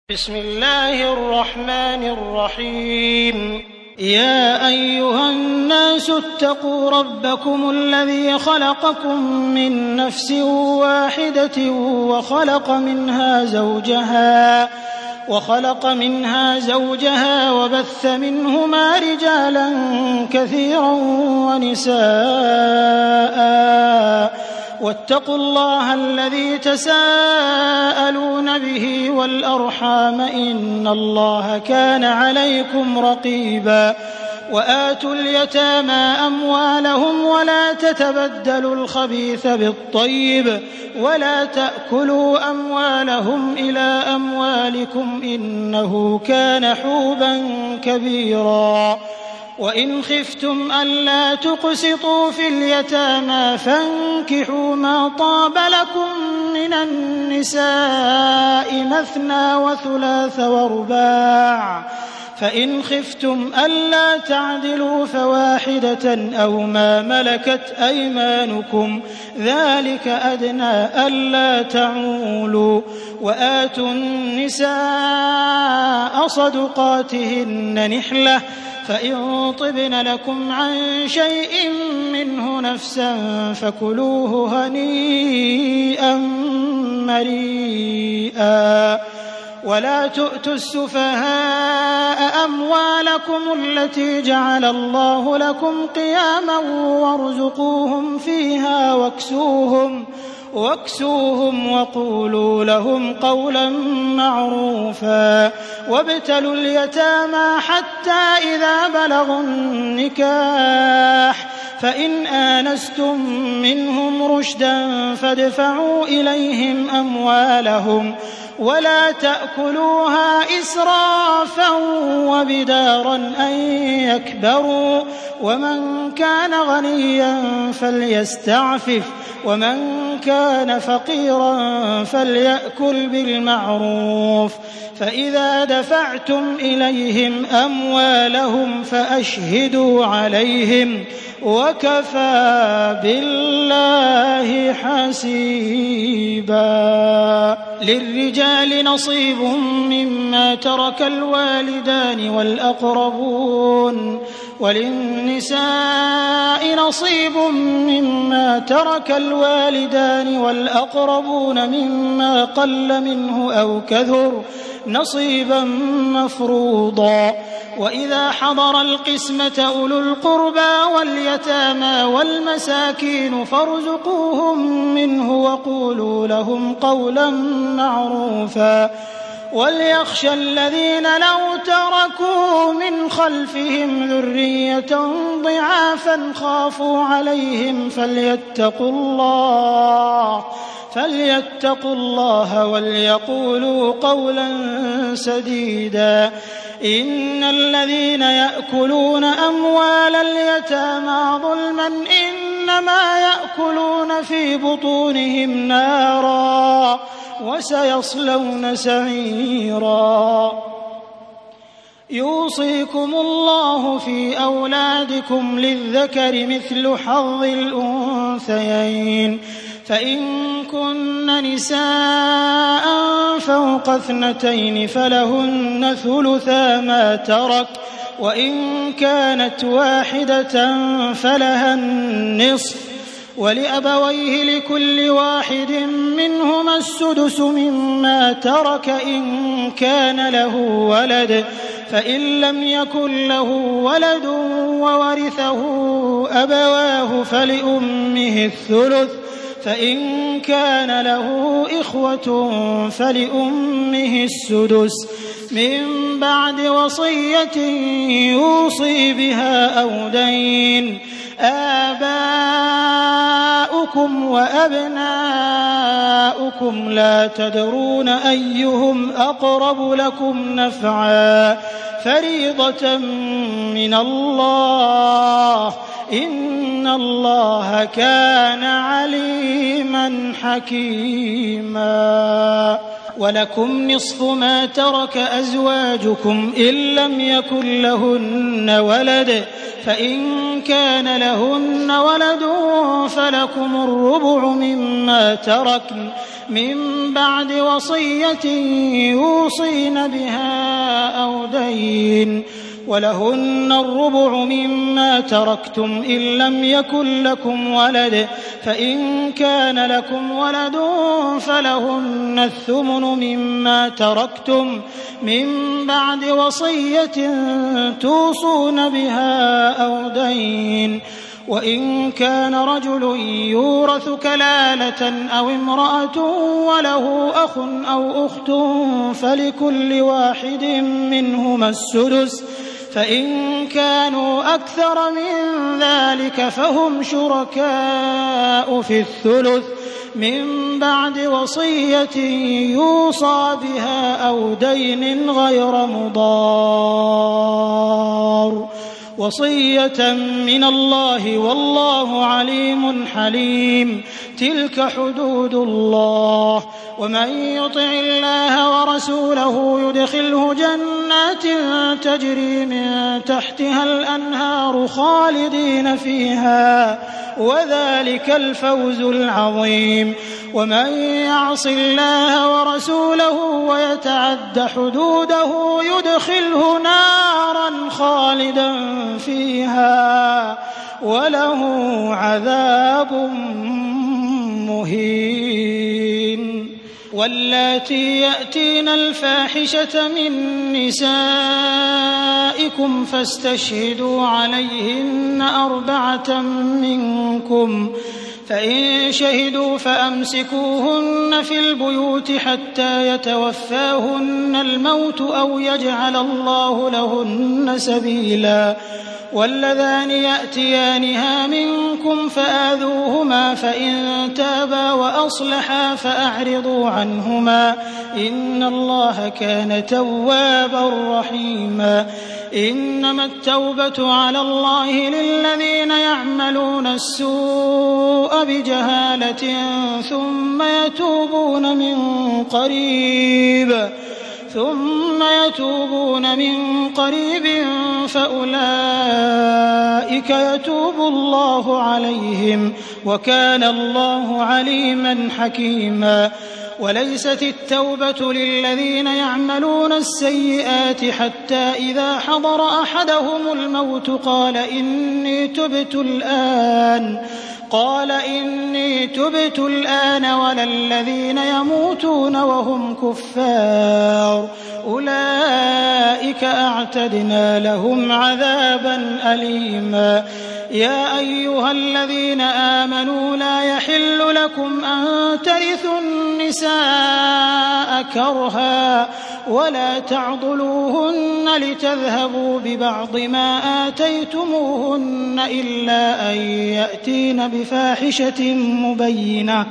بسم الله الرحمن الرحيم. يا أيها الناس اتقوا ربكم الذي خلقكم من نفس واحدة وخلق منها زوجها وبث منهما رجالا كثيرا ونساء واتقوا الله الذي تساءلون به والأرحام إن الله كان عليكم رقيبا. وآتوا اليتامى أموالهم ولا تتبدلوا الخبيث بالطيب ولا تأكلوا أموالهم إلى أموالكم إنه كان حوبا كبيرا. وإن خفتم ألا تقسطوا في اليتامى فانكحوا ما طاب لكم من النساء مثنى وثلاث ورباع، فإن خفتم ألا تعدلوا فواحدة أو ما ملكت أيمانكم ذلك أدنى ألا تعولوا. وآتوا النساء صدقاتهن نحلة، فإن طبن لكم عن شيء منه نفسا فكلوه هنيئا مريئا. ولا تؤتوا السفهاء أموالكم التي جعل الله لكم قياما وارزقوهم فيها واكسوهم وقولوا لهم قولا معروفا. وابتلوا اليتامى حتى إذا بلغوا النكاح، فإن آنستم منهم رشدا فادفعوا إليهم أموالهم ولا تأكلوها إسرافا وبدارا أن يكبروا. ومن كان غنيا فليستعفف ومن كان فقيرا فليأكل بالمعروف. فإذا دفعتم إليهم أموالهم فأشهدوا عليهم وكفى بالله حسيبا. للرجال نصيب مما ترك الوالدان والأقربون وللنساء نصيب مما ترك الوالدان والأقربون مما قل منه أو كثر نصيبا مفروضا. وإذا حضر القسمة أولو القربى واليتامى والمساكين فارزقوهم منه وقولوا لهم قولا معروفا. وليخشى الذين لو تركوا من خلفهم ذرية ضعافا خافوا عليهم فليتقوا الله وليقولوا قولا سديدا. إن الذين يأكلون أموال اليتامى ظلما إنما يأكلون في بطونهم نارا وسيصلون سعيرا. يوصيكم الله في أولادكم للذكر مثل حظ الأنثيين، فإن كن نساء فوق 2 فلهن ثلثا ما ترك، وإن كانت واحدة فلها النصف، ولأبويه لكل واحد منهما السدس مما ترك إن كان له ولد، فإن لم يكن له ولد وورثه أبواه فلأمه الثلث، فإن كان له إخوة فلأمه السدس من بعد وصية يوصي بها أو دين. آباؤكم وأبناؤكم لا تدرون أيهم أقرب لكم نفعا فريضة من الله إن الله كان عليما حكيما. ولكم نصف ما ترك أزواجكم إن لم يكن لهن ولد فإن كان لهن ولد فلكم الربع مما تركن من بعد وصية يوصين بها أو دين ولهن الربع مما تركتم إن لم يكن لكم ولد فإن كان لكم ولد فلهن الثمن مما تركتم من بعد وصية توصون بها أو دين وإن كان رجل يورث كلالة أو امرأة وله أخ أو أخت فلكل واحد منهما السدس فإن كانوا أكثر من ذلك فهم شركاء في الثلث من بعد وصية يوصى بها أو دين غير مضار وصية من الله والله عليم حليم تلك حدود الله ومن يطع الله ورسوله يدخله جنات تجري من تحتها الأنهار خالدين فيها وذلك الفوز العظيم ومن يعص الله ورسوله ويتعد حدوده يدخله نارا خالدا فيها وله عذاب مهين واللاتي يأتين الفاحشة من نسائكم فاستشهدوا عليهن 4 منكم فإن شهدوا فأمسكوهن في البيوت حتى يتوفاهن الموت أو يجعل الله لهن سبيلا واللذان يأتيانها منكم فآذوهما فإن تابا وأصلحا فأعرضوا عنهما إن الله كان توابا رحيما إنما التوبة على الله للذين يعملون السوء بجهالة ثم يتوبون من قريب فأولئك يتوب الله عليهم وكان الله عليما حكيما وليست التوبة للذين يعملون السيئات حتى إذا حضر أحدهم الموت قال إني تبت الآن ولا الذين يموتون وهم كفار أولئك أعتدنا لهم عذابا أليما يا أيها الذين آمنوا لا يحل لكم أن ترثوا النساء كرها ولا تعضلوهن لتذهبوا ببعض ما آتيتموهن إلا أن يأتين بفاحشة مبينة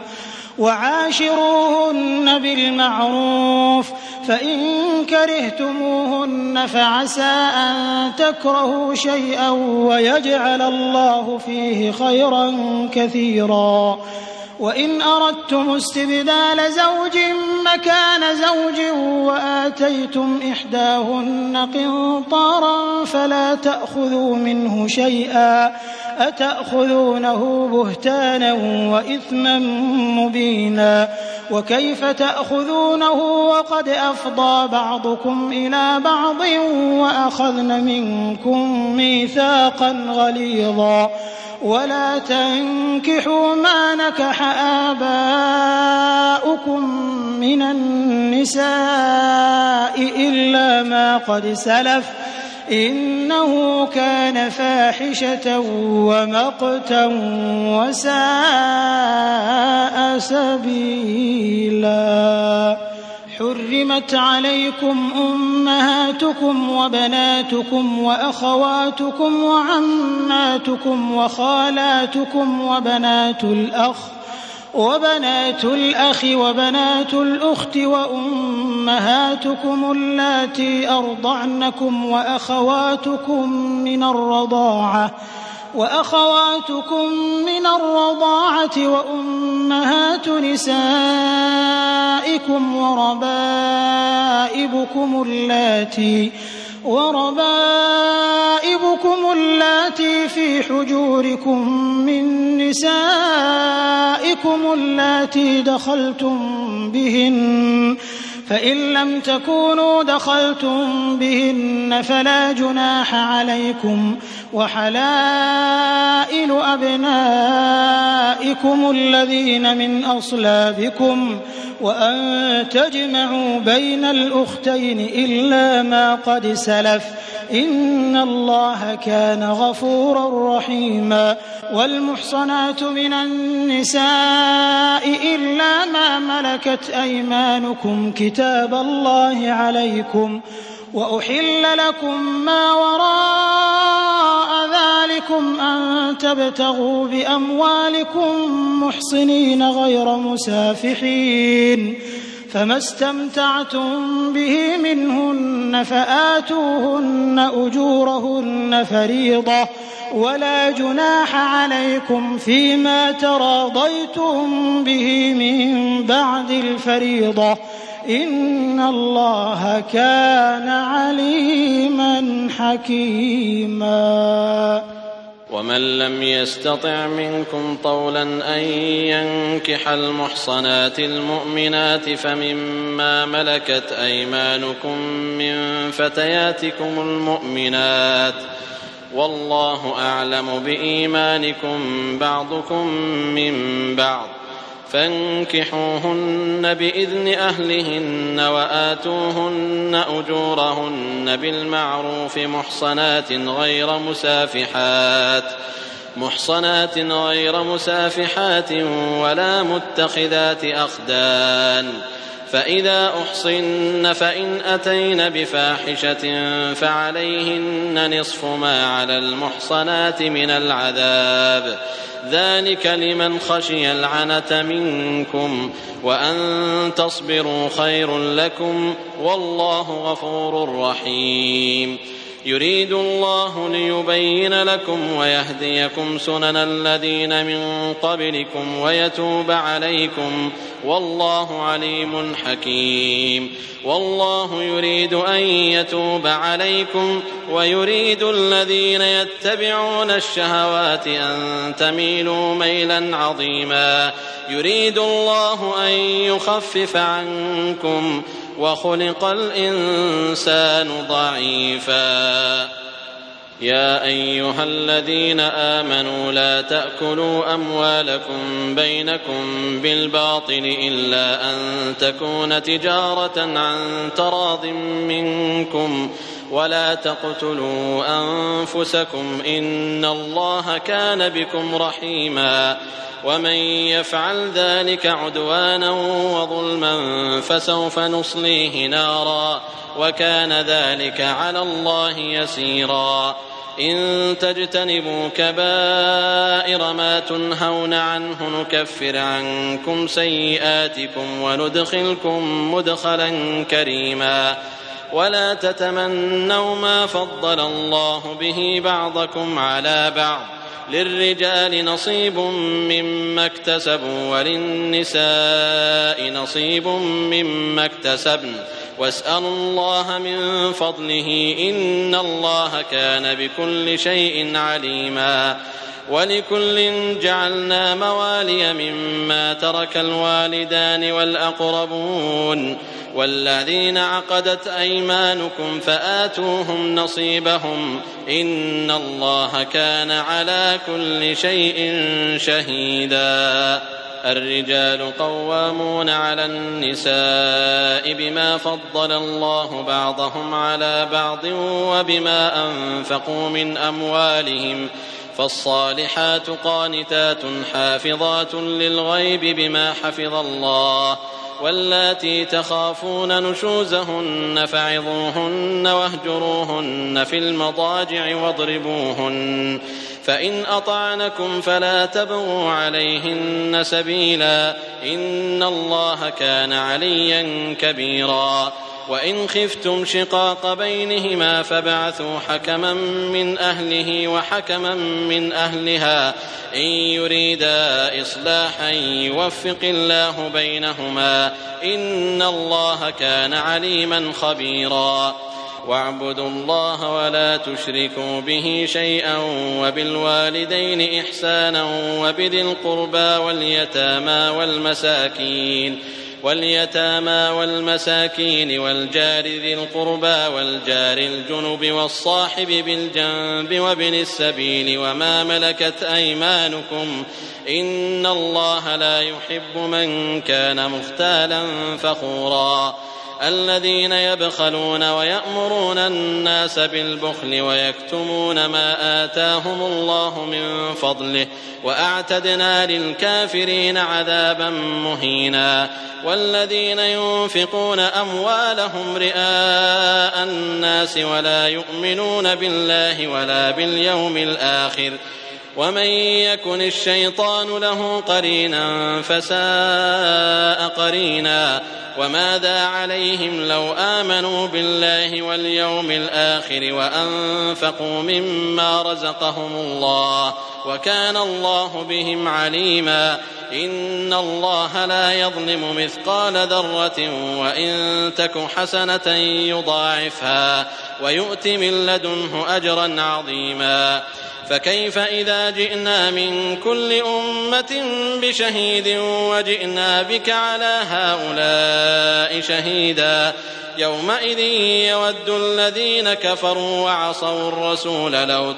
وعاشروهن بالمعروف فإن كرهتموهن فعسى أن تكرهوا شيئا ويجعل الله فيه خيرا كثيرا وإن أردتم استبدال زوج مكان زوج وآتيتم إحداهن قنطارا فلا تأخذوا منه شيئا أتأخذونه بهتانا وإثما مبينا وكيف تأخذونه وقد أفضى بعضكم إلى بعض وأخذن منكم ميثاقا غليظا ولا تنكحوا ما نكح آباؤكم من النساء إلا ما قد سلف إنه كان فاحشة ومقتا وساء سبيلا حرمت عليكم أمهاتكم وبناتكم وأخواتكم وعماتكم وخالاتكم وبنات الأخ وبنات الأخت وأمهاتكم اللاتي أرضعنكم وأخواتكم من الرضاعة وأخواتكم من الرضاعة وأمهات نسائكم وربائبكم اللاتي في حجوركم من نسائكم اللاتي دخلتم بهن، فإن لم تكونوا دخلتم بهن فلا جناح عليكم، وحلائل أبنائكم الذين من أصلابكم، وأن تجمعوا بين الأختين إلا ما قد سلف، إن الله كان غفورا رحيما. والمحصنات من النساء إلا ما ملكت أيمانكم كتاب الله عليكم، وأحل لكم ما وراء ذلكم أن تبتغوا بأموالكم محصنين غير مسافحين، فما استمتعتم به منهن فآتوهن أجورهن فريضة، ولا جناح عليكم فيما تراضيتم به من بعد الفريضة، إن الله كان عليما حكيما. ومن لم يستطع منكم طولا أن ينكح المحصنات المؤمنات فمما ملكت أيمانكم من فتياتكم المؤمنات، والله أعلم بإيمانكم بعضكم من بعض، فانكحوهن بإذن أهلهن وآتوهن أجورهن بالمعروف محصنات غير مسافحات ولا متخذات أخدان، فإذا أحصن فإن أتين بفاحشة فعليهن نصف ما على المحصنات من العذاب، ذلك لمن خشي العنة منكم، وأن تصبروا خير لكم، والله غفور رحيم. يريد الله ليبين لكم ويهديكم سنن الذين من قبلكم ويتوب عليكم، والله عليم حكيم. والله يريد أن يتوب عليكم ويريد الذين يتبعون الشهوات أن تميلوا ميلا عظيما. يريد الله أن يخفف عنكم وخلق الإنسان ضعيفا. يا أيها الذين آمنوا لا تأكلوا أموالكم بينكم بالباطل إلا أن تكون تجارة عن تراض منكم، ولا تقتلوا أنفسكم إن الله كان بكم رحيما. ومن يفعل ذلك عدوانا وظلما فسوف نصليه نارا، وكان ذلك على الله يسيرا. إن تجتنبوا كبائر ما تنهون عنه نكفر عنكم سيئاتكم وندخلكم مدخلا كريما. ولا تتمنوا ما فضل الله به بعضكم على بعض، للرجال نصيب مما اكتسبوا وللنساء نصيب مما اكتسبن، واسألوا الله من فضله إن الله كان بكل شيء عليما. ولكل جعلنا موالي مما ترك الوالدان والأقربون والذين عقدت أيمانكم فآتوهم نصيبهم إن الله كان على كل شيء شهيدا. الرجال قوامون على النساء بما فضل الله بعضهم على بعض وبما أنفقوا من أموالهم، فالصالحات قانتات حافظات للغيب بما حفظ الله. واللاتي تخافون نشوزهن فعظوهن واهجروهن في المضاجع واضربوهن، فإن أطعنكم فلا تبغوا عليهن سبيلا إن الله كان عليا كبيرا. وإن خفتم شقاق بينهما فابعثوا حكما من أهله وحكما من أهلها إن يريدا إصلاحا يوفق الله بينهما إن الله كان عليما خبيرا واعبدوا الله ولا تشركوا به شيئا وبالوالدين إحسانا وبذي القربى واليتامى والمساكين والجار ذي القربى والجار الجنب والصاحب بالجنب وابن السبيل وما ملكت أيمانكم إن الله لا يحب من كان مختالا فخورا الذين يبخلون ويأمرون الناس بالبخل ويكتمون ما آتاهم الله من فضله وأعتدنا للكافرين عذابا مهينا والذين ينفقون أموالهم رئاء الناس ولا يؤمنون بالله ولا باليوم الآخر ومن يكن الشيطان له قرينا فساء قرينا وماذا عليهم لو آمنوا بالله واليوم الآخر وأنفقوا مما رزقهم الله وكان الله بهم عليما إن الله لا يظلم مثقال ذرة وإن تك حسنة يضاعفها ويؤت من لدنه أجرا عظيما فكيف إذا جئنا من كل أمة بشهيد وجئنا بك على هؤلاء شهيدا يومئذ يود الذين كفروا وعصوا الرسول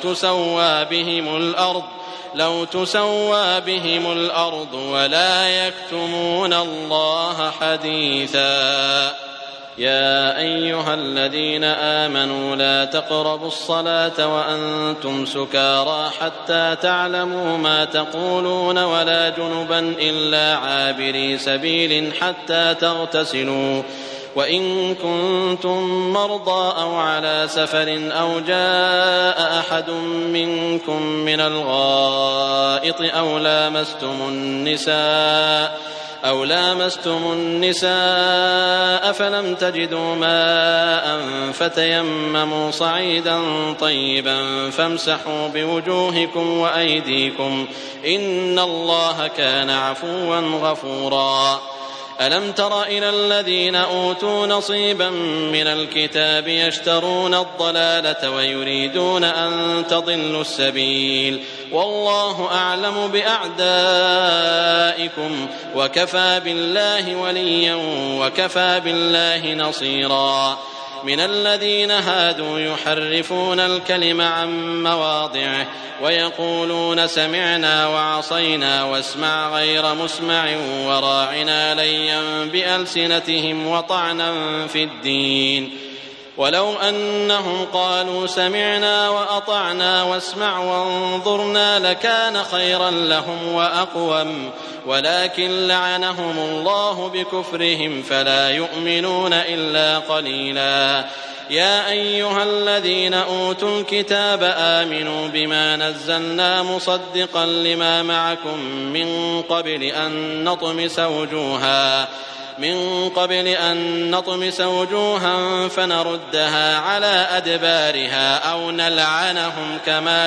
لو تسوى بهم الأرض ولا يكتمون الله حديثا يا أيها الذين آمنوا لا تقربوا الصلاة وأنتم سكارى حتى تعلموا ما تقولون ولا جنبا إلا عابري سبيل حتى تغتسلوا وإن كنتم مرضى أو على سفر أو جاء أحد منكم من الغائط أو لامستم النساء فلم تجدوا ماء فتيمموا صعيدا طيبا فامسحوا بوجوهكم وأيديكم إن الله كان عفوا غفورا ألم تر إلى الذين أوتوا نصيبا من الكتاب يشترون الضلالة ويريدون أن تضلوا السبيل والله أعلم بأعدائكم وكفى بالله وليا وكفى بالله نصيرا من الذين هادوا يحرفون الكلم عن مواضعه ويقولون سمعنا وعصينا واسمع غير مسمع وراعنا ليا بألسنتهم وطعنا في الدين ولو أنهم قالوا سمعنا وأطعنا واسمع وانظرنا لكان خيرا لهم وأقوم ولكن لعنهم الله بكفرهم فلا يؤمنون إلا قليلا يا أيها الذين أوتوا الكتاب آمنوا بما نزلنا مصدقا لما معكم من قبل أن نطمس وجوها فنردها على أدبارها أو نلعنهم كما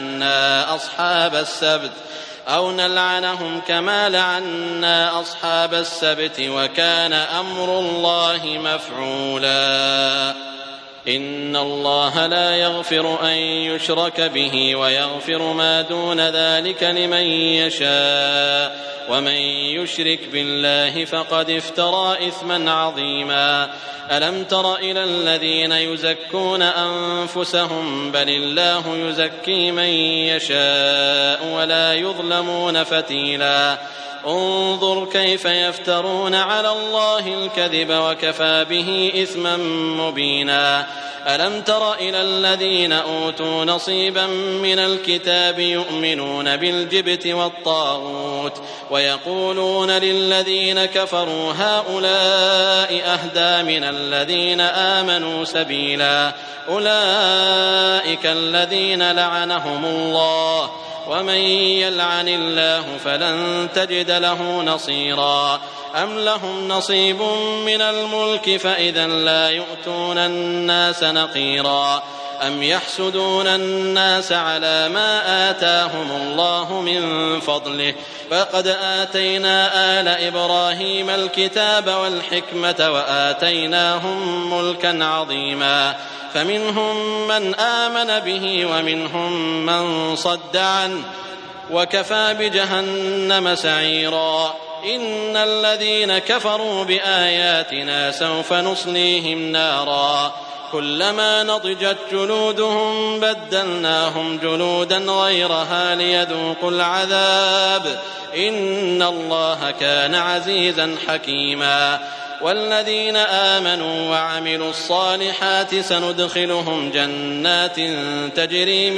لعنا أصحاب السبت وكان أمر الله مفعولا إن الله لا يغفر أن يشرك به ويغفر ما دون ذلك لمن يشاء ومن يشرك بالله فقد افترى إثما عظيما ألم تر إلى الذين يزكون أنفسهم بل الله يزكي من يشاء ولا يظلمون فتيلا انظر كيف يفترون على الله الكذب وكفى به إثما مبينا ألم تر إلى الذين أوتوا نصيبا من الكتاب يؤمنون بالجبت والطاغوت ويقولون للذين كفروا هؤلاء أهدى من الذين آمنوا سبيلا أولئك الذين لعنهم الله ومن يلعن الله فلن تجد له نصيرا أم لهم نصيب من الملك فإذا لا يؤتون الناس نقيرا أم يحسدون الناس على ما آتاهم الله من فضله فقد آتينا آل إبراهيم الكتاب والحكمة وآتيناهم ملكا عظيما فمنهم من آمن به ومنهم من صد عنه وكفى بجهنم سعيرا إن الذين كفروا بآياتنا سوف نصليهم نارا كلما نضجت جلودهم بدلناهم جلودا غيرها ليذوقوا العذاب إن الله كان عزيزا حكيما والذين آمنوا وعملوا الصالحات سندخلهم جنات تجري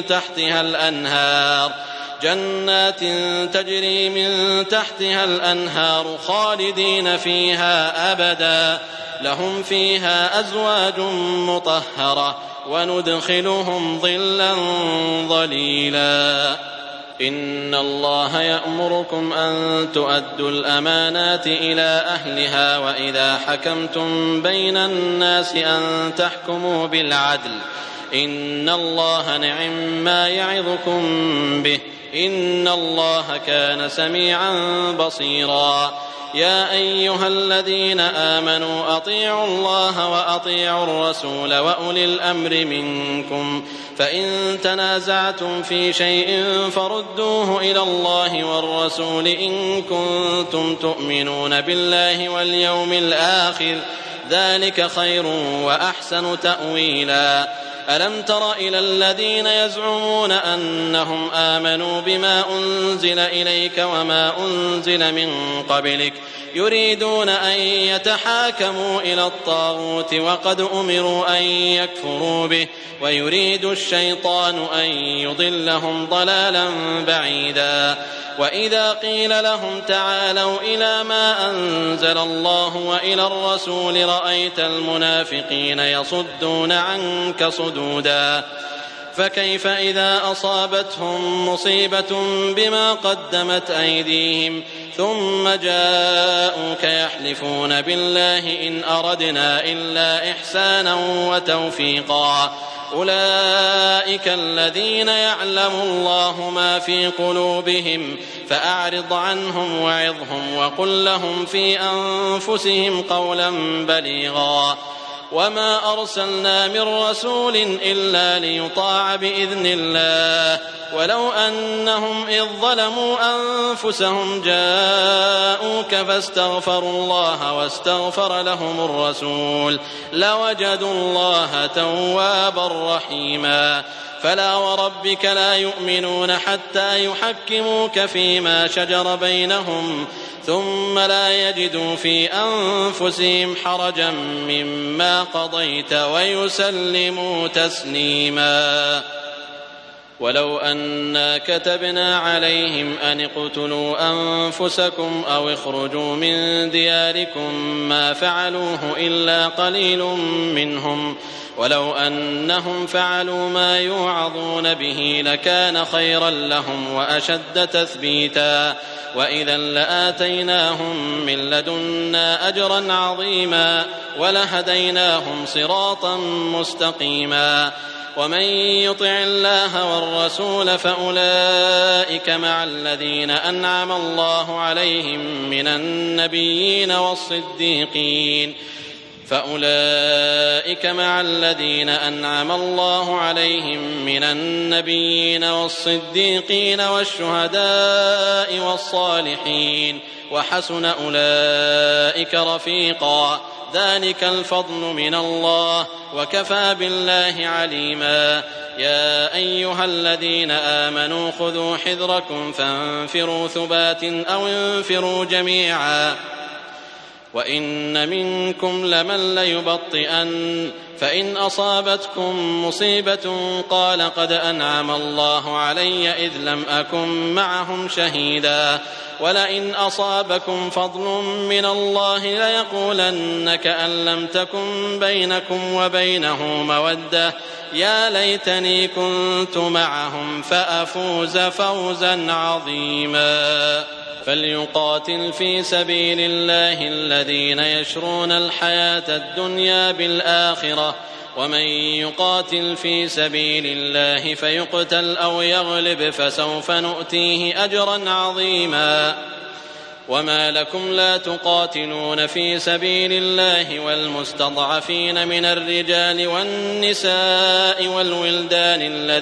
من تحتها الأنهار خالدين فيها أبدا لهم فيها أزواج مطهرة وندخلهم ظلا ظليلا إن الله يأمركم أن تؤدوا الأمانات إلى أهلها وإذا حكمتم بين الناس أن تحكموا بالعدل إن الله نعم ما يعظكم به إن الله كان سميعا بصيرا يا أيها الذين آمنوا أطيعوا الله وأطيعوا الرسول وأولي الأمر منكم فإن تنازعتم في شيء فردوه إلى الله والرسول إن كنتم تؤمنون بالله واليوم الآخر ذلك خير وأحسن تأويلا ألم تر إلى الذين يزعمون أنهم آمنوا بما أنزل إليك وما أنزل من قبلك يريدون أن يتحاكموا إلى الطاغوت وقد أمروا أن يكفروا به ويريد الشيطان أن يضلهم ضلالا بعيدا وإذا قيل لهم تعالوا إلى ما أنزل الله وإلى الرسول رأيت المنافقين يصدون عنك صدودا فكيف إذا أصابتهم مصيبة بما قدمت أيديهم ثم جاءوك يحلفون بالله إن أردنا إلا إحسانا وتوفيقا أولئك الذين يعلم الله ما في قلوبهم فأعرض عنهم وعظهم وقل لهم في أنفسهم قولا بليغا وما أرسلنا من رسول إلا ليطاع بإذن الله ولو أنهم إذ ظلموا أنفسهم جاءوك فاستغفروا الله واستغفر لهم الرسول لوجدوا الله توابا رحيما فلا وربك لا يؤمنون حتى يحكموك فيما شجر بينهم ثم لا يجدوا في أنفسهم حرجا مما قضيت ويسلموا تسليما ولو أنا كتبنا عليهم أن اقتلوا أنفسكم أو اخرجوا من دياركم ما فعلوه إلا قليل منهم ولو أنهم فعلوا ما يوعظون به لكان خيرا لهم وأشد تثبيتا وإذا لآتيناهم من لدنا أجرا عظيما ولهديناهم صراطا مستقيما ومن يطع الله والرسول فأولئك مع الذين أنعم الله عليهم من النبيين والصديقين والشهداء والصالحين وحسن أولئك رفيقا ذلك الفضل من الله وكفى بالله عليما يا أيها الذين آمنوا خذوا حذركم فانفروا ثبات أو انفروا جميعا وإن منكم لمن ليبطئن فإن أصابتكم مصيبة قال قد أنعم الله علي إذ لم أكن معهم شهيدا ولئن أصابكم فضل من الله ليقولن كأن لم تكن بينكم وبينه مودة يا ليتني كنت معهم فأفوز فوزا عظيما. فليقاتل في سبيل الله الذين يشرون الحياة الدنيا بالآخرة ومن يقاتل في سبيل الله فيقتل أو يغلب فسوف نؤتيه أجرا عظيما. وما لكم لا تقاتلون في سبيل الله والمستضعفين من الرجال والنساء والولدان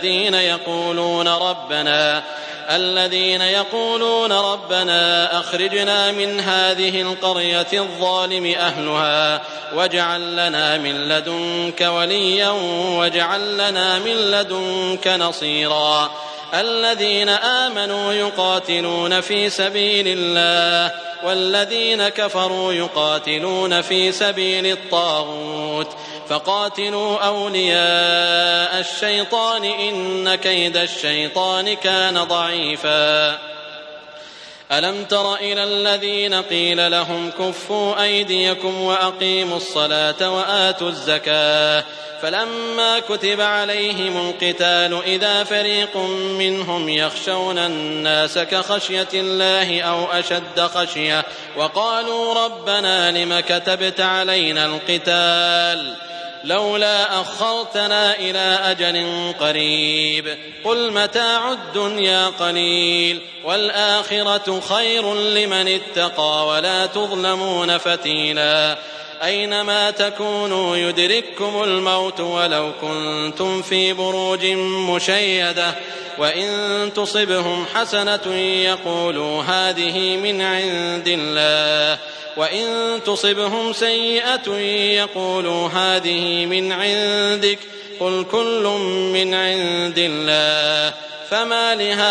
الذين يقولون ربنا أخرجنا من هذه القرية الظالم أهلها واجعل لنا من لدنك وليا واجعل لنا من لدنك نصيرا. الذين آمنوا يقاتلون في سبيل الله والذين كفروا يقاتلون في سبيل الطاغوت فقاتلوا أولياء الشيطان إن كيد الشيطان كان ضعيفا. ألم تر إلى الذين قيل لهم كفوا أيديكم وأقيموا الصلاة وآتوا الزكاة فلما كتب عليهم القتال إذا فريق منهم يخشون الناس كخشية الله أو أشد خشية وقالوا ربنا لم كتبت علينا القتال لولا أخرتنا إلى أجل قريب قل متاع الدنيا قليل والآخرة خير لمن اتقى ولا تظلمون فتيلا. أينما تكونوا يدرككم الموت ولو كنتم في بروج مشيدة وإن تصبهم حسنة يقولوا هذه من عند الله وإن تصبهم سيئة يقولوا هذه من عندك قل كل من عند الله فما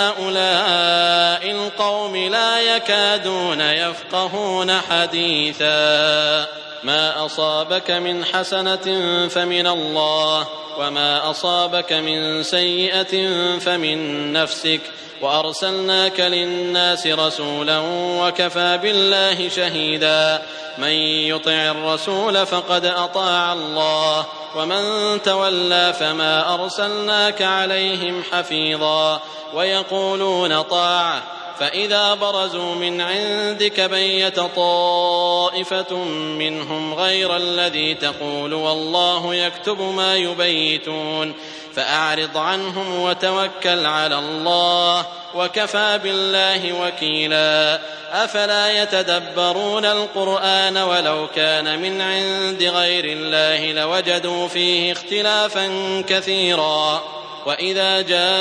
لهؤلاء القوم لا يكادون يفقهون حديثا. ما أصابك من حسنة فمن الله وما أصابك من سيئة فمن نفسك وأرسلناك للناس رسولا وكفى بالله شهيدا. من يطع الرسول فقد أطاع الله ومن تولى فما أرسلناك عليهم حفيظا. ويقولون طاعة فإذا برزوا من عندك بيت طائفة منهم غير الذي تقول والله يكتب ما يبيتون فأعرض عنهم وتوكل على الله وكفى بالله وكيلا. أفلا يتدبرون القرآن ولو كان من عند غير الله لوجدوا فيه اختلافا كثيرا. وإذا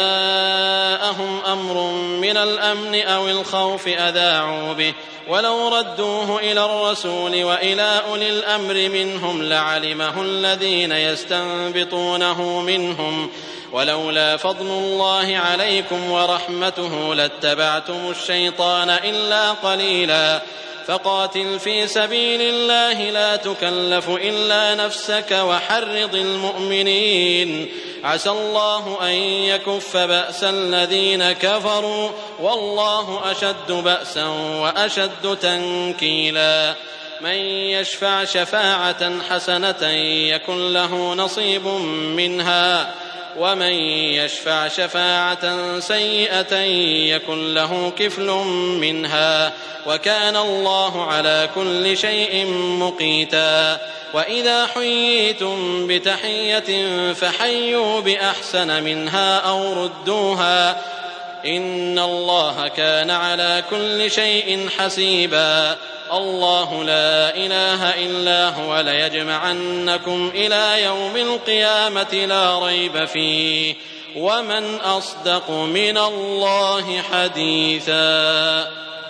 جاءهم أمر من الأمن أو الخوف أذاعوا به ولو ردوه إلى الرسول وإلى أولي الأمر منهم لعلمه الذين يستنبطونه منهم ولولا فضل الله عليكم ورحمته لاتبعتم الشيطان إلا قليلا. فقاتل في سبيل الله لا تكلف إلا نفسك وحرض المؤمنين عسى الله أن يكف بأس الذين كفروا والله أشد بأسا وأشد تنكيلا. من يشفع شفاعة حسنة يكن له نصيب منها ومن يشفع شفاعة سيئة يكن له كفل منها وكان الله على كل شيء مقيتا. وإذا حييتم بتحية فحيوا بأحسن منها أو ردوها إن الله كان على كل شيء حسيبا. الله لا إله إلا هو ليجمعنكم إلى يوم القيامة لا ريب فيه ومن أصدق من الله حديثا.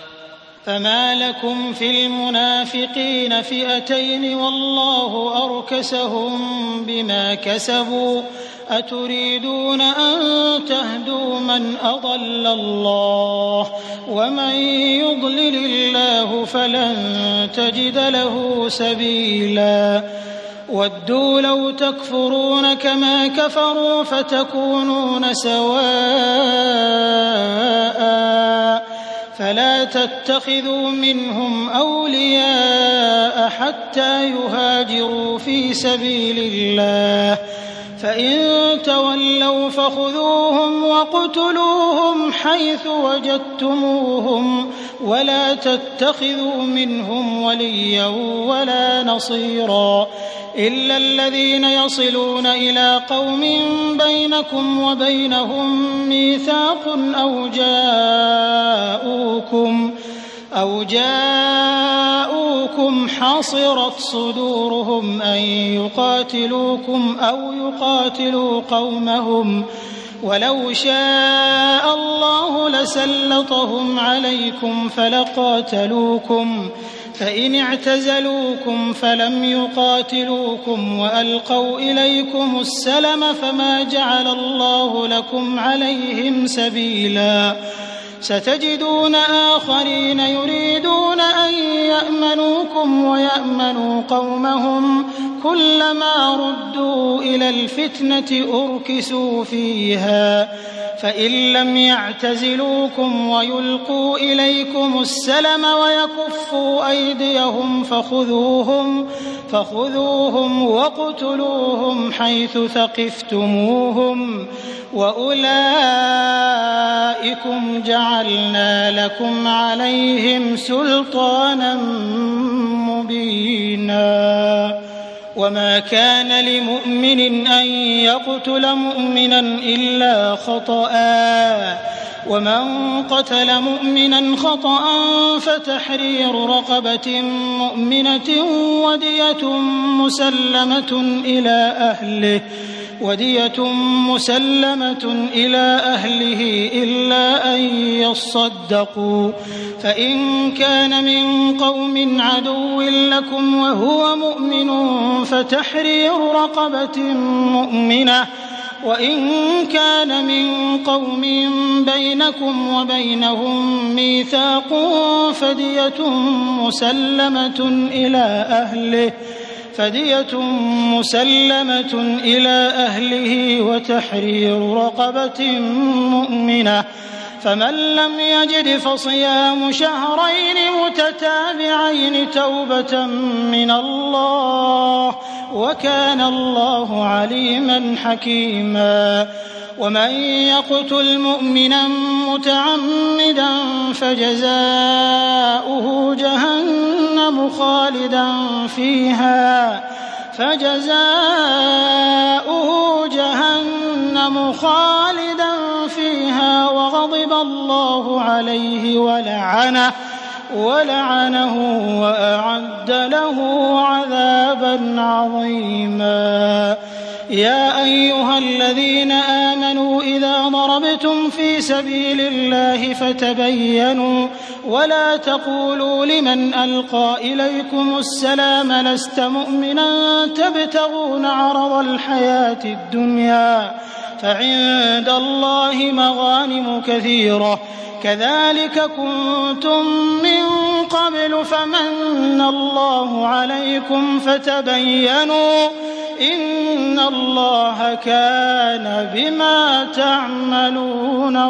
فما لكم في المنافقين فئتين والله أركسهم بما كسبوا أتريدون أن تهدوا من أضل الله ومن يضلل الله فلن تجد له سبيلا. ودوا لو تكفرون كما كفروا فتكونون سواء فلا تتخذوا منهم أولياء حتى يهاجروا في سبيل الله، فإن تولوا فخذوهم وَاقْتُلُوهُمْ حيث وجدتموهم، ولا تتخذوا منهم وليا ولا نصيرا إلا الذين يصلون إلى قوم بينكم وبينهم ميثاق أو جاءوكم حصرت صدورهم أن يقاتلوكم أو يقاتلوا قومهم، ولو شاء الله لسلطهم عليكم فلقاتلوكم، فإن اعتزلوكم فلم يقاتلوكم وألقوا إليكم السلم فما جعل الله لكم عليهم سبيلا. ستجدون آخرين يريدون أن يأمنوكم ويأمنوا قومهم، كلما ردوا إلى الفتنة أركسوا فيها، فإن لم يعتزلوكم ويلقوا إليكم السلم ويكفوا أيديهم فخذوهم واقتلوهم حيث ثقفتموهم، وأولئكم جعلنا لكم عليهم سلطانا مبينا. وما كان لمؤمن أن يقتل مؤمنا إلا خطأ، ومن قتل مؤمنا خطأ فتحرير رقبة مؤمنة ودية مسلمة إلى أهله إلا أن يصدقوا، فإن كان من قوم عدو لكم وهو مؤمن فتحرير رقبة مؤمنة، وإن كان من قوم بينكم وبينهم ميثاق فدية مسلمة إلى أهله وتحرير رقبة مؤمنة، فمن لم يجد فصيام شهرين متتابعين توبة من الله، وكان الله عليما حكيما. ومن يقتل مؤمنا متعمدا فجزاؤه جهنم خالدا فيها وغضب الله عليه ولعنه وأعد له عذابا عظيما. يا أيها الذين آمنوا إذا ضربتم في سبيل الله فتبينوا ولا تقولوا لمن ألقى إليكم السلام لست مؤمنا تبتغون عرض الحياة الدنيا فعند الله مغانم كثيرة كذلك كنتم من قبل فمن الله عليكم فتبينوا إن الله كان بما تعملون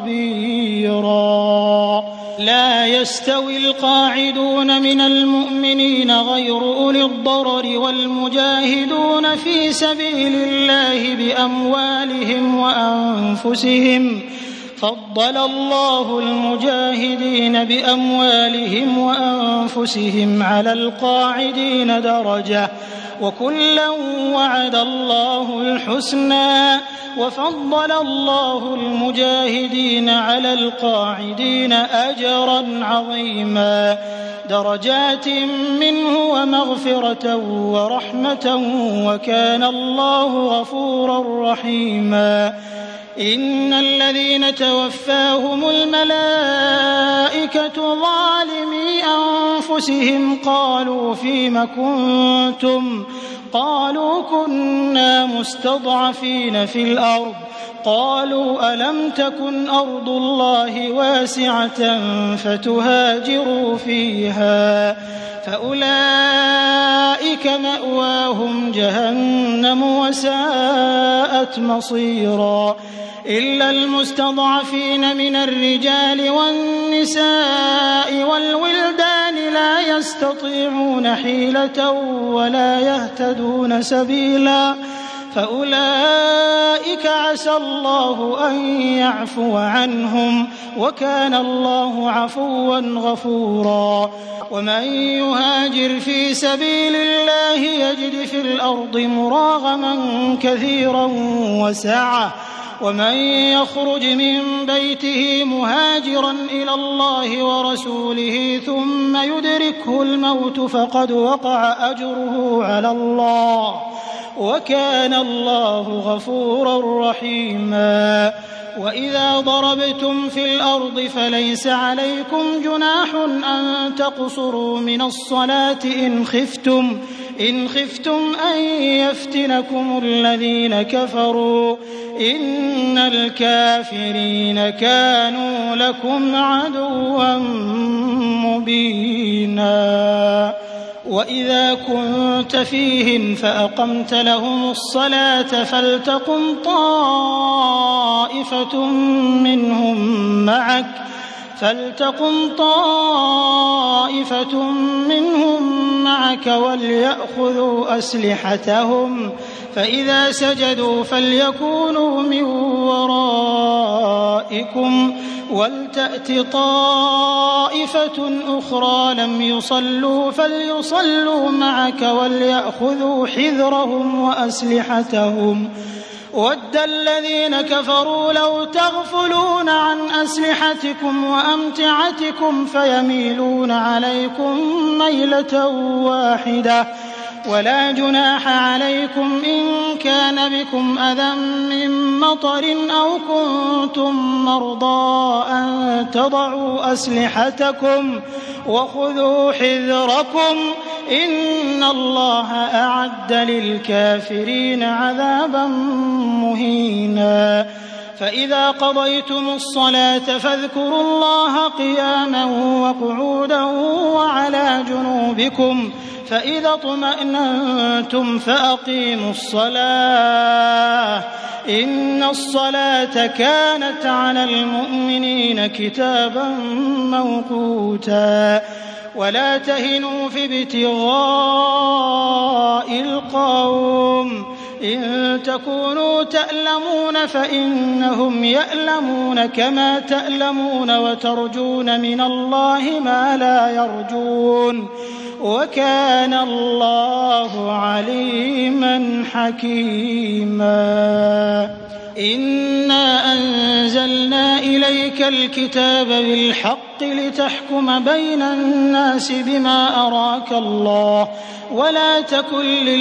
خبيرا. لا يستوي القاعدون من المؤمنين غير أولي الضرر والمجاهدون في سبيل الله بأموالهم وأنفسهم، فضل الله المجاهدين بأموالهم وأنفسهم على القاعدين درجة، وكلا وعد الله الحسنى، وفضل الله المجاهدين على القاعدين أجرا عظيما، درجات منه ومغفرة ورحمة، وكان الله غفورا رحيما. إن الذين توفاهم الملائكة ظالمي أنفسهم قالوا فيم كنتم؟ قالوا كنا مستضعفين في الأرض، قالوا ألم تكن أرض الله واسعة فتهاجروا فيها، فأولئك مأواهم جهنم وساءت مصيرا إلا المستضعفين من الرجال والنساء والولدان لا يستطيعون حيلة ولا يهتدون سبيلا فأولئك عسى الله أن يعفو عنهم وكان الله عفوا غفورا ومن يهاجر في سبيل الله يجد في الأرض مراغما كثيرا وسعة ومن يخرج من بيته مهاجرا إلى الله ورسوله ثم يدركه الموت فقد وقع أجره على الله وكان الله غفورا رحيما وإذا ضربتم في الأرض فليس عليكم جناح أن تقصروا من الصلاة إن خفتم أن يفتنكم الذين كفروا إن الكافرين كانوا لكم عدوا مبينا وإذا كنت فيهم فأقمت لهم الصلاة فلتقم طائفة منهم معك وليأخذوا أسلحتهم فإذا سجدوا فليكونوا من ورائكم ولتأت طائفة أخرى لم يصلوا فليصلوا معك وليأخذوا حذرهم وأسلحتهم وَدَّ الَّذِينَ كَفَرُوا لَوْ تَغْفُلُونَ عَنْ أَسْلِحَتِكُمْ وَأَمْتِعَتِكُمْ فَيَمِيلُونَ عَلَيْكُمْ مَيْلَةً وَاحِدَةً ولا جناح عليكم إن كان بكم أذى من مطر أو كنتم مرضى أن تضعوا أسلحتكم وخذوا حذركم إن الله أعد للكافرين عذابا مهينا فإذا قضيتم الصلاة فاذكروا الله قياما وقعودا وعلى جنوبكم فإذا اطمأننتم فأقيموا الصلاة إن الصلاة كانت على المؤمنين كتابا موقوتا ولا تهنوا في ابتغاء القوم إن تكونوا تألمون فإنهم يألمون كما تألمون وترجون من الله ما لا يرجون وكان الله عليما حكيما إنا أنزلنا إليك الكتاب بالحق لتحكم بين الناس بما أراك الله ولا تكن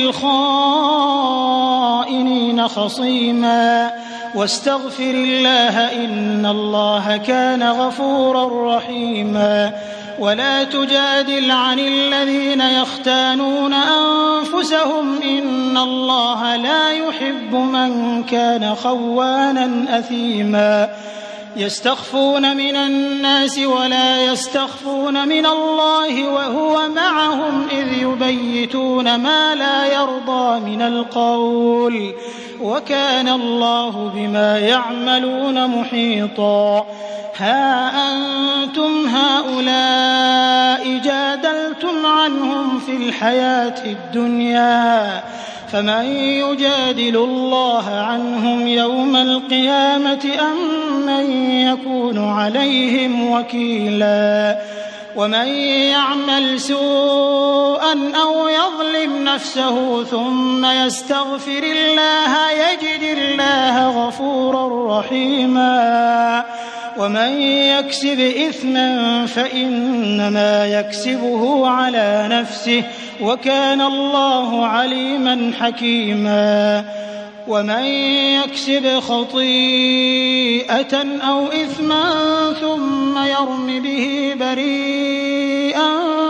للخائنين خصيما واستغفر الله إن الله كان غفورا رحيما ولا تجادل عن الذين يختانون أنفسهم إن الله لا يحب من كان خوانا أثيما يستخفون من الناس ولا يستخفون من الله وهو معهم إذ يبيتون ما لا يرضى من القول وكان الله بما يعملون محيطا ها أنتم هؤلاء جادلتم عنهم في الحياة الدنيا فمن يجادل الله عنهم يوم القيامة أم من يكون عليهم وكيلا ومن يعمل سوءا أو يظلم نفسه ثم يستغفر الله يجد الله غفورا رحيما ومن يكسب إثما فإنما يكسبه على نفسه وكان الله عليما حكيما ومن يكسب خطيئة أو إثما ثم يرم به بريئا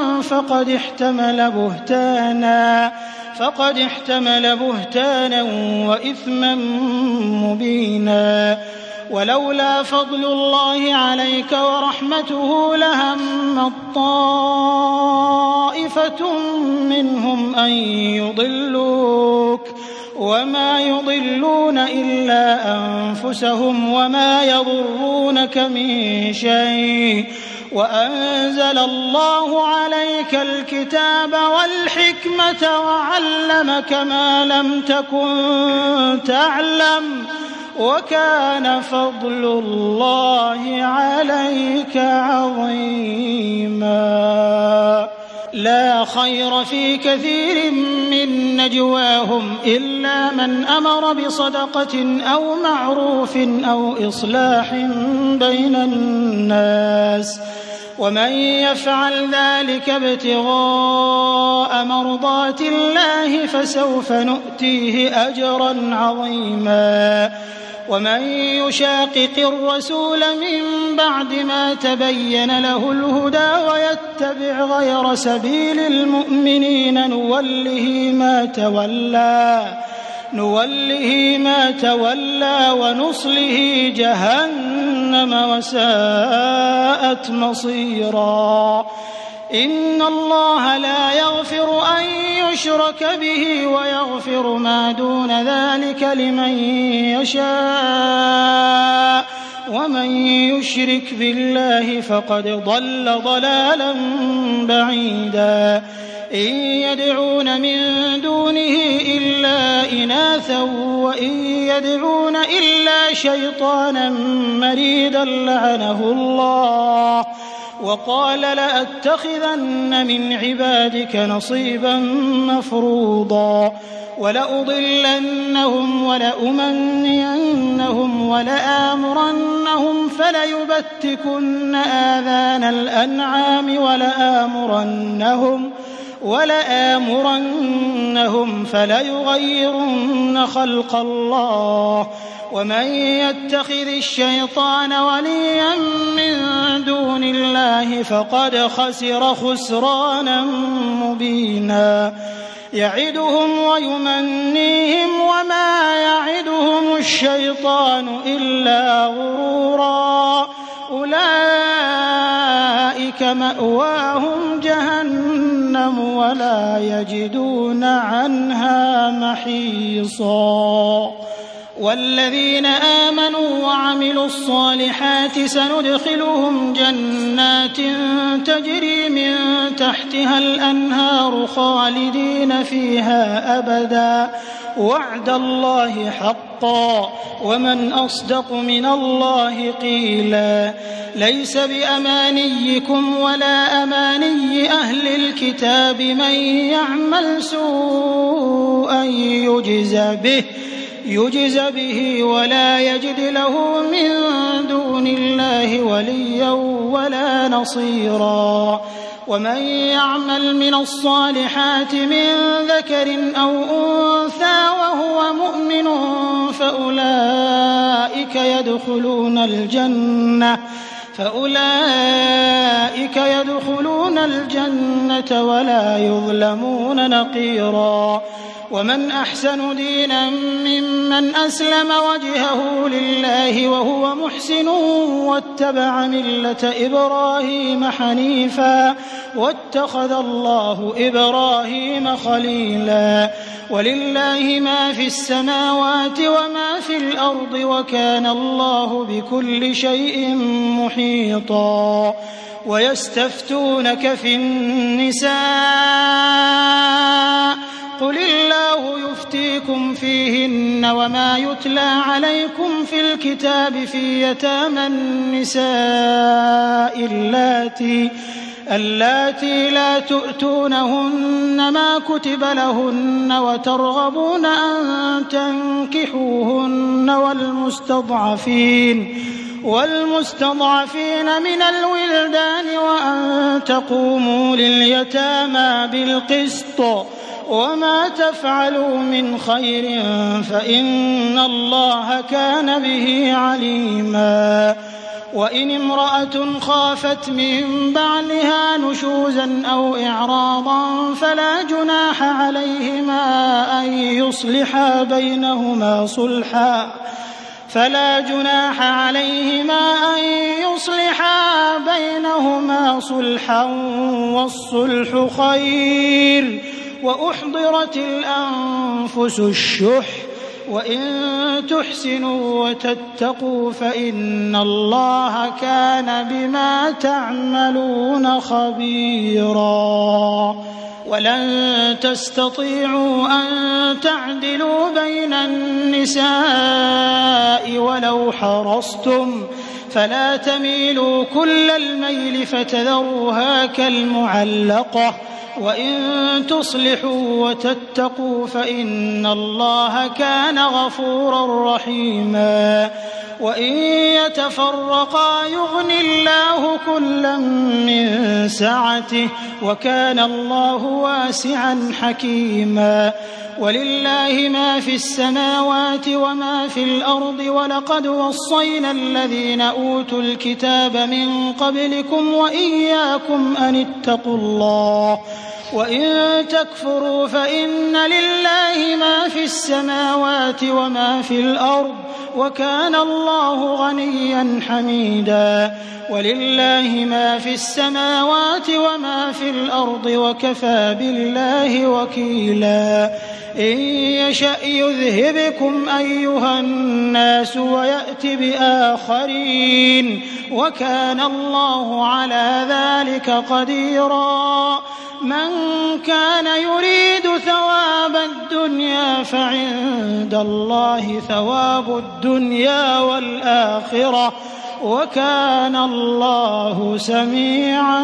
فقد احتمل بهتانا وإثما مبينا ولولا فضل الله عليك ورحمته لهم طائفة منهم أن يضلوك وما يضلون إلا أنفسهم وما يضرونك من شيء وأنزل الله عليك الكتاب والحكمة وعلمك ما لم تكن تعلم وكان فضل الله عليك عظيما. لا خير في كثير من نجواهم إلا من أمر بصدقة أو معروف أو إصلاح بين الناس ومن يفعل ذلك ابتغاء مرضات الله فسوف نؤتيه أجرا عظيما. ومن يشاقق الرسول من بعد ما تبين له الهدى ويتبع غير سبيل المؤمنين نوله ما تولى ونصله جهنم وساءت مصيرا. إن الله لا يغفر أن يشرك به ويغفر ما دون ذلك لمن يشاء ومن يشرك بالله فقد ضل ضلالا بعيدا. إن يدعون من دونه إلا إناثا وإن يدعون إلا شيطانا مريدا لعنه الله وقال لأتخذن من عبادك نصيبا مفروضا ولأضلنهم ولأمنينهم ولآمرنهم فليبتكن آذان الأنعام ولآمرنهم فليغيرن خلق الله ومن يتخذ الشيطان وليا من دون الله فقد خسر خسرانا مبينا. يعدهم ويمنيهم وما يعدهم الشيطان إلا غرورا. أولئك مأواهم جهنم ولا يجدون عنها محيصا. والذين آمنوا وعملوا الصالحات سندخلهم جنات تجري من تحتها الأنهار خالدين فيها أبدا وعد الله حقا ومن أصدق من الله قيلا. ليس بأمانيكم ولا أماني أهل الكتاب من يعمل سوءا يجز به ولا يجد له من دون الله وليا ولا نصيرا. ومن يعمل من الصالحات من ذكر أو أنثى وهو مؤمن فأولئك يدخلون الجنة ولا يظلمون نقيرا. ومن أحسن دينا ممن أسلم وجهه لله وهو محسن واتبع ملة إبراهيم حنيفا واتخذ الله إبراهيم خليلا. ولله ما في السماوات وما في الأرض وكان الله بكل شيء محيطا. ويستفتونك في النساء قل الله يفتيكم فيهن وما يتلى عليكم في الكتاب في يتامى النساء اللاتي لا تؤتونهن ما كتب لهن وترغبون أن تنكحوهن والمستضعفين من الولدان وأن تقوموا لليتامى بالقسط وما تفعلوا من خير فإن الله كان به عليما. وإن امرأة خافت من بعلها نشوزا أو إعراضا فلا جناح عليهما أن يصلحا بينهما صلحا فلا جناح عليهما أن يصلحا بينهما صلحا والصلح خير وأحضرت الأنفس الشح وإن تحسنوا وتتقوا فإن الله كان بما تعملون خبيرا ولن تستطيعوا أن تعدلوا بين النساء ولو حرصتم فلا تميلوا كل الميل فتذروها كالمعلقة وإن تصلحوا وتتقوا فإن الله كان غفورا رحيما وإن يتفرقا يغن الله كلا من سعته وكان الله واسعا حكيما ولله ما في السماوات وما في الأرض ولقد وصينا الذين أوتوا الكتاب من قبلكم وإياكم أن اتقوا الله وإن تكفروا فإن لله ما في السماوات وما في الأرض وكان الله غنيا حميدا ولله ما في السماوات وما في الأرض وكفى بالله وكيلا إن يشأ يذهبكم أيها الناس ويأت بآخرين وكان الله على ذلك قديرا من كان يريد ثواب الدنيا فعند الله ثواب الدنيا والآخرة وكان الله سميعا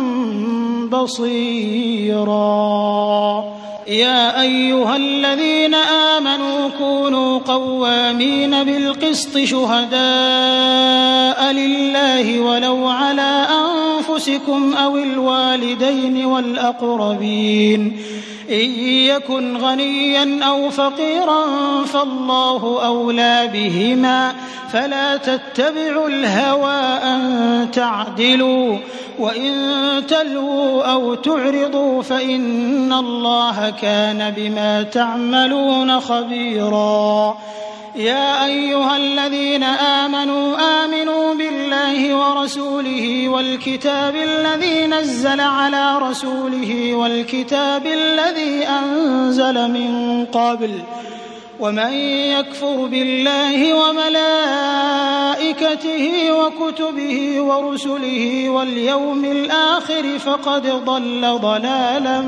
بصيرا يا أيها الذين آمنوا كونوا قوامين بالقسط شهداء لله ولو على أنفسكم أو الوالدين والأقربين إن يكن غنيا أو فقيرا فالله أولى بهما فلا تتبعوا الهوى أن تعدلوا وإن تلووا أو تعرضوا فإن الله كان بما تعملون خبيرا يا أيها الذين آمنوا بالله ورسوله والكتاب الذي نزل على رسوله والكتاب الذي أنزل من قبل ومن يكفر بالله وملائكته وكتبه ورسله واليوم الآخر فقد ضل ضلالا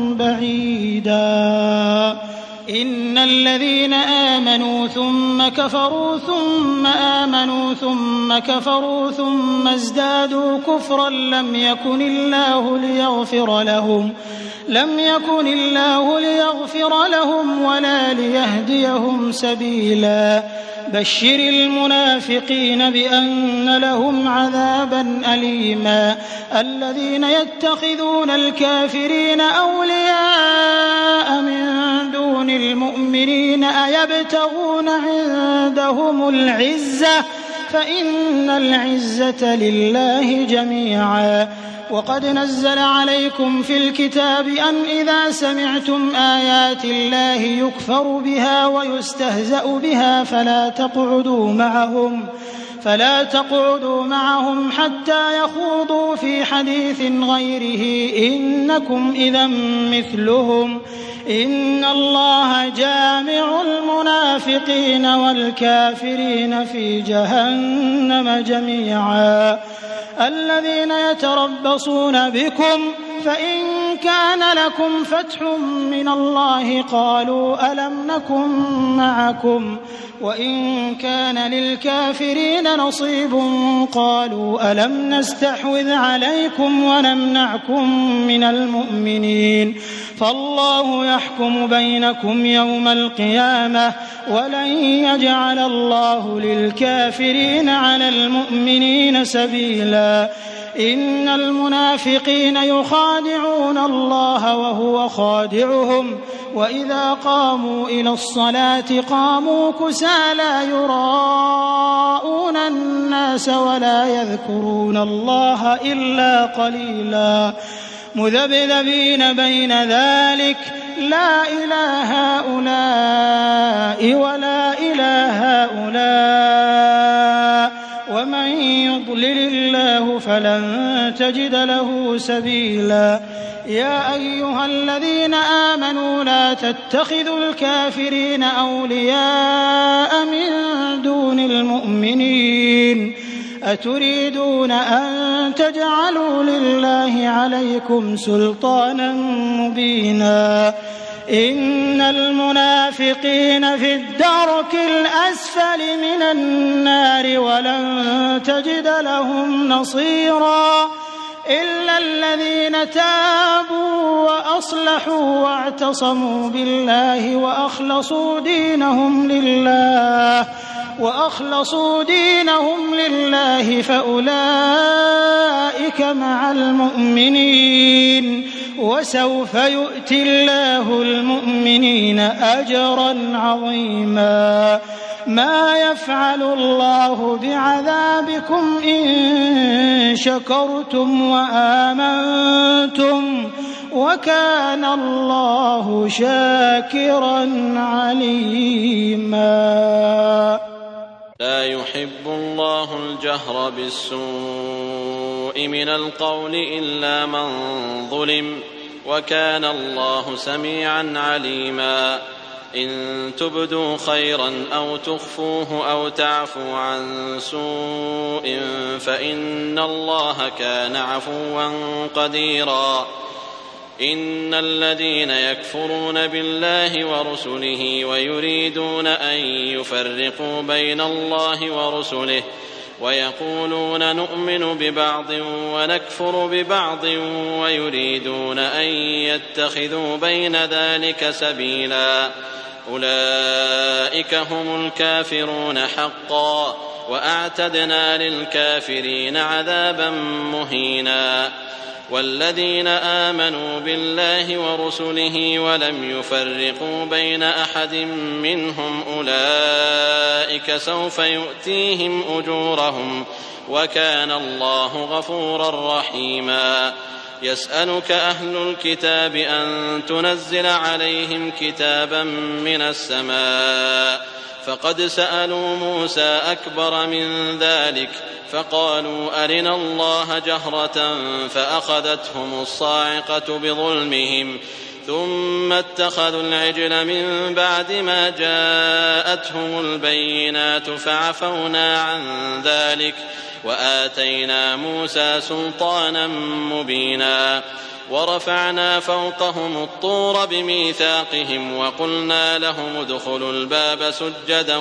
بعيدا إن الذين آمنوا ثم كفروا ثم آمنوا ثم كفروا ثم ازدادوا كفرا لم يكن الله ليغفر لهم ولا ليهديهم سبيلا بشر المنافقين بأن لهم عذابا أليما الذين يتخذون الكافرين أولياء من دون المؤمنين أيبتغون عندهم العزة فإن العزة لله جميعا وقد نزل عليكم في الكتاب أن إذا سمعتم آيات الله يكفر بها ويستهزأ بها فلا تقعدوا معهم حتى يخوضوا في حديث غيره إنكم إذا مثلهم إن الله جامع المنافقين والكافرين في جهنم جميعا الذين يتربصون بكم فإن كان لكم فتح من الله قالوا ألم نكن معكم وإن كان للكافرين نصيب قالوا ألم نستحوذ عليكم ونمنعكم من المؤمنين فالله يحكم بينكم يوم القيامة ولن يجعل الله للكافرين على المؤمنين سبيلا إن المنافقين يخادعون الله وهو خادعهم وإذا قاموا إلى الصلاة قاموا كسالى يراءون الناس ولا يذكرون الله إلا قليلا مذبذبين بين ذلك لا إله هؤلاء ولا إله هؤلاء ولن تجد له سبيلا. يا أيها الذين آمنوا لا تتخذوا الكافرين أولياء من دون المؤمنين أتريدون أن تجعلوا لله عليكم سلطانا مبينا إن المنافقين في الدرك الأسفل من النار ولن تجد لهم نصيرا إلا الذين تابوا وأصلحوا واعتصموا بالله وأخلصوا دينهم لله فأولئك مع المؤمنين وسوف يؤتي الله المؤمنين أجرا عظيما. ما يفعل الله بعذابكم إن شكرتم وآمنتم وكان الله شاكرا عليما. لا يحب الله الجهر بالسوء من القول إلا من ظلم وكان الله سميعا عليما. إن تبدوا خيرا أو تخفوه أو تعفوا عن سوء فإن الله كان عفوا قديرا. إن الذين يكفرون بالله ورسله ويريدون أن يفرقوا بين الله ورسله ويقولون نؤمن ببعض ونكفر ببعض ويريدون أن يتخذوا بين ذلك سبيلا أولئك هم الكافرون حقا وأعتدنا للكافرين عذابا مهينا. والذين آمنوا بالله ورسله ولم يفرقوا بين أحد منهم أولئك سوف يؤتيهم أجورهم وكان الله غفورا رحيما. يسألك أهل الكتاب أن تنزل عليهم كتابا من السماء فقد سألوا موسى أكبر من ذلك فقالوا أرنا الله جهرة فأخذتهم الصاعقة بظلمهم ثم اتخذوا العجل من بعد ما جاءتهم البينات فعفونا عن ذلك وآتينا موسى سلطانا مبينا. ورفعنا فوقهم الطور بميثاقهم وقلنا لهم ادخلوا الباب سجدا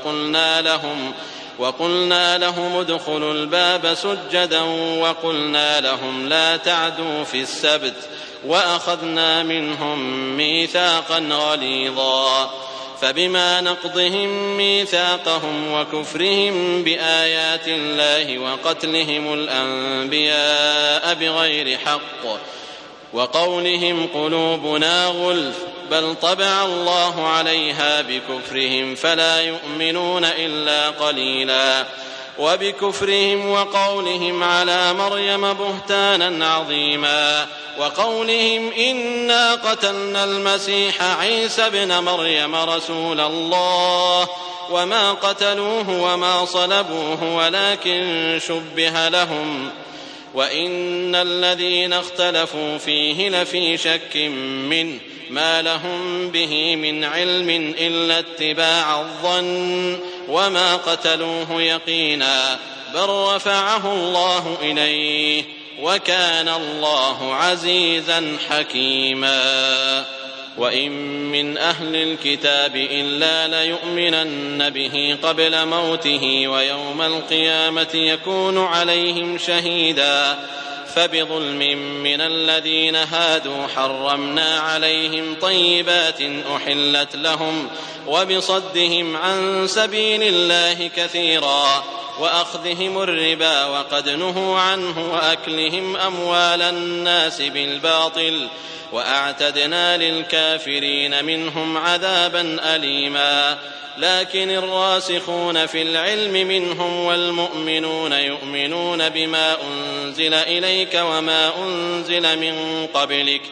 وقلنا لهم لا تعدوا في السبت وأخذنا منهم ميثاقا غليظا. فبما نقضهم ميثاقهم وكفرهم بآيات الله وقتلهم الأنبياء بغير حق وقولهم قلوبنا غلف بل طبع الله عليها بكفرهم فلا يؤمنون إلا قليلا. وبكفرهم وقولهم على مريم بهتانا عظيما وقولهم إنا قتلنا المسيح عيسى ابن مريم رسول الله وما قتلوه وما صلبوه ولكن شبه لهم وإن الذين اختلفوا فيه لفي شك منه ما لهم به من علم إلا اتباع الظن وما قتلوه يقينا بل رفعه الله إليه وكان الله عزيزا حكيما. وإن من أهل الكتاب إلا ليؤمنن به قبل موته ويوم القيامة يكون عليهم شهيدا. فبظلم من الذين هادوا حرمنا عليهم طيبات أحلت لهم وبصدهم عن سبيل الله كثيرا وأخذهم الربا وقد نهوا عنه وأكلهم أموال الناس بالباطل وأعتدنا للكافرين منهم عذابا أليما. لكن الراسخون في العلم منهم والمؤمنون يؤمنون بما أنزل إليك وما أنزل من قبلك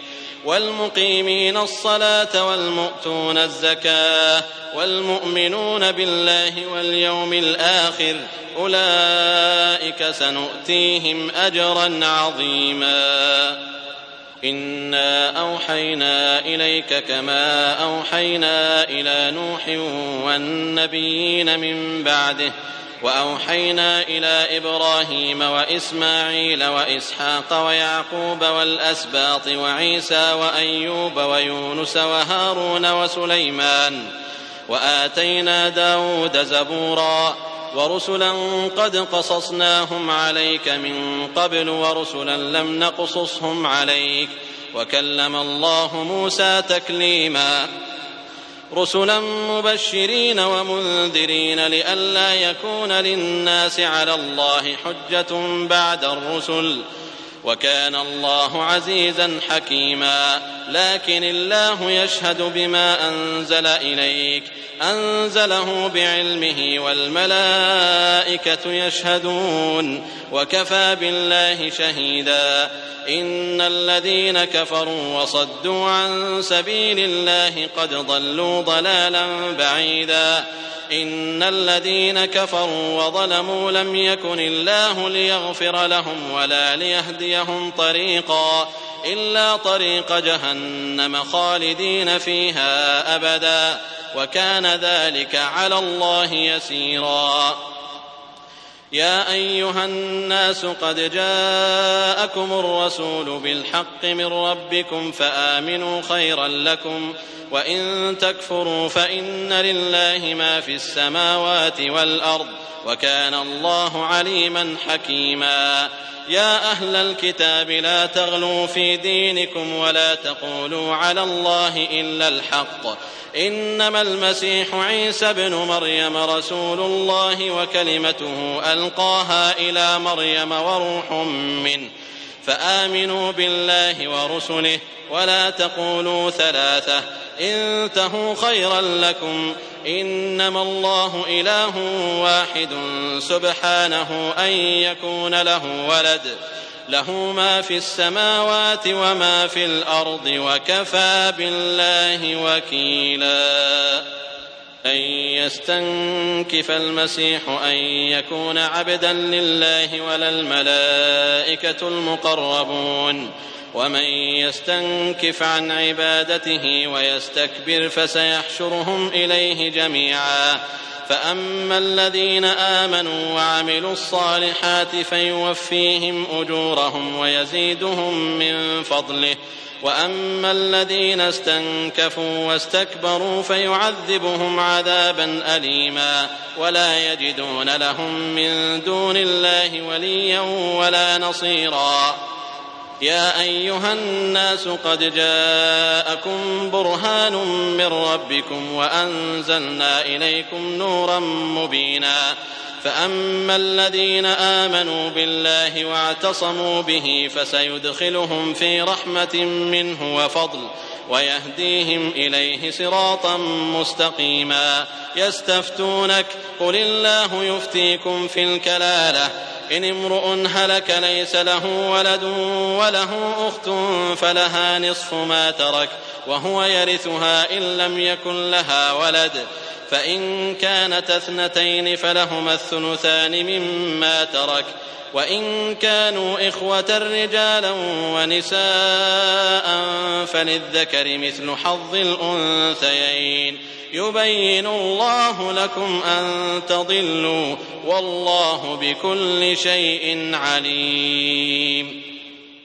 والمقيمين الصلاة والمؤتون الزكاة والمؤمنون بالله واليوم الآخر أولئك سنؤتيهم أجرا عظيما. إنا أوحينا إليك كما أوحينا إلى نوح والنبيين من بعده وأوحينا إلى إبراهيم وإسماعيل وإسحاق ويعقوب والأسباط وعيسى وأيوب ويونس وهارون وسليمان وآتينا داود زبورا ورسلا قد قصصناهم عليك من قبل ورسلا لم نقصصهم عليك وكلم الله موسى تكليما. رسلا مبشرين ومنذرين لئلا يكون للناس على الله حجة بعد الرسل وكان الله عزيزا حكيما. لكن الله يشهد بما أنزل إليك أنزله بعلمه والملائكة يشهدون وكفى بالله شهيدا. إن الذين كفروا وصدوا عن سبيل الله قد ضلوا ضلالا بعيدا. إن الذين كفروا وظلموا لم يكن الله ليغفر لهم ولا ليهديهم طريقا إلا طريق جهنم خالدين فيها أبدا وكان ذلك على الله يسيرا. يا أيها الناس قد جاءكم الرسول بالحق من ربكم فآمنوا خيرا لكم وإن تكفروا فإن لله ما في السماوات والأرض وكان الله عليما حكيما. يا أهل الكتاب لا تغلوا في دينكم ولا تقولوا على الله إلا الحق إنما المسيح عيسى ابن مريم رسول الله وكلمته ألقاها إلى مريم وروح منه فآمنوا بالله ورسله ولا تقولوا ثلاثة انتهوا خيرا لكم إنما الله إله واحد سبحانه أن يكون له ولد له ما في السماوات وما في الأرض وكفى بالله وكيلا. أن يستنكف المسيح أن يكون عبدا لله ولا الملائكة المقربون ومن يستنكف عن عبادته ويستكبر فسيحشرهم إليه جميعا. فأما الذين آمنوا وعملوا الصالحات فيوفيهم أجورهم ويزيدهم من فضله وأما الذين استنكفوا واستكبروا فيعذبهم عذابا أليما ولا يجدون لهم من دون الله وليا ولا نصيرا. يا أيها الناس قد جاءكم برهان من ربكم وأنزلنا إليكم نورا مبينا. فأما الذين آمنوا بالله واعتصموا به فسيدخلهم في رحمة منه وفضل ويهديهم إليه صراطا مستقيما. يستفتونك قل الله يفتيكم في الكلالة إن امرؤ هلك ليس له ولد وله أخت فلها نصف ما ترك وهو يرثها إن لم يكن لها ولد فإن كانت اثنتين فلهما الثلثان مما ترك وإن كانوا إخوة رجالا ونساء فللذكر مثل حظ الأنثيين يبين الله لكم أن تضلوا والله بكل شيء عليم.